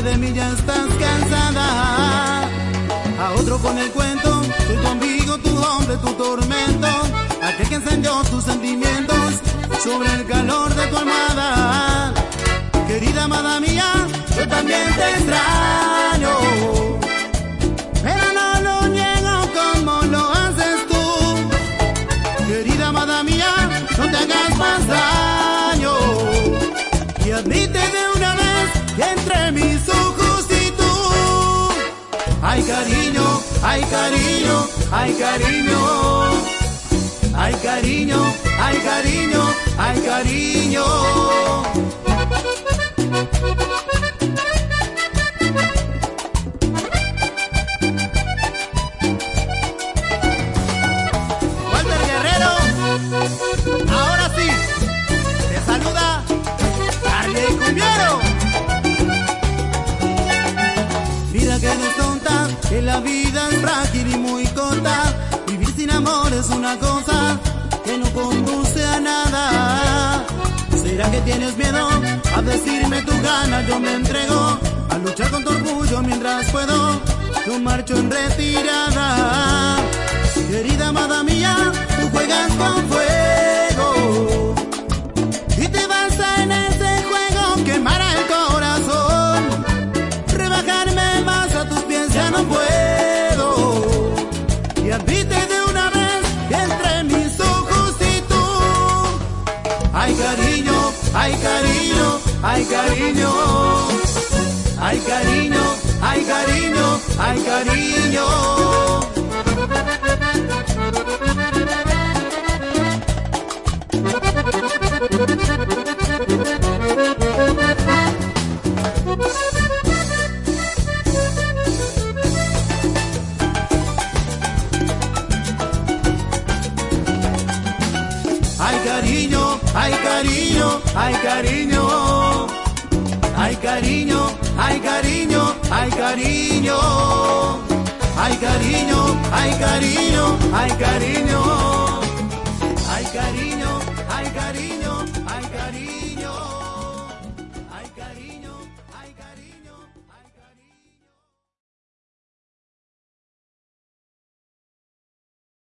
de mí ya estás cansada. A otro con el cuento, soy tu amigo, tu hombre, tu tormento, aquel que encendió tus sentimientos sobre el calor de tu almohada. Querida amada mía, yo también te extraño, pero no lo niego como lo haces tú. Querida amada mía, no te hagas más daño y admite de una vez que entre mis ojos y tú hay cariño, hay cariño, hay cariño, hay cariño, hay cariño, hay cariño. Walter Guerrero, ahora sí, te saluda Charlie Cumbiero. Mira que no es tonta, que la vida es frágil y muy corta. Vivir sin amor es una cosa que no conduce a nada. ¿Será que tienes miedo a decirme tu gana? Yo me entrego a luchar con tu orgullo mientras puedo. Yo marcho en retirada. Querida amada mía, tú juegas con fuego y te vas a en ese juego quemar el corazón. Rebajarme más a tus pies ya no puedo y admite de una vez que entre mis ojos y tú hay cariño, hay cariño, hay cariño, hay cariño, hay cariño, hay cariño. Hay cariño, hay cariño, hay cariño, hay cariño, hay cariño, hay cariño, hay cariño, hay cariño, hay cariño.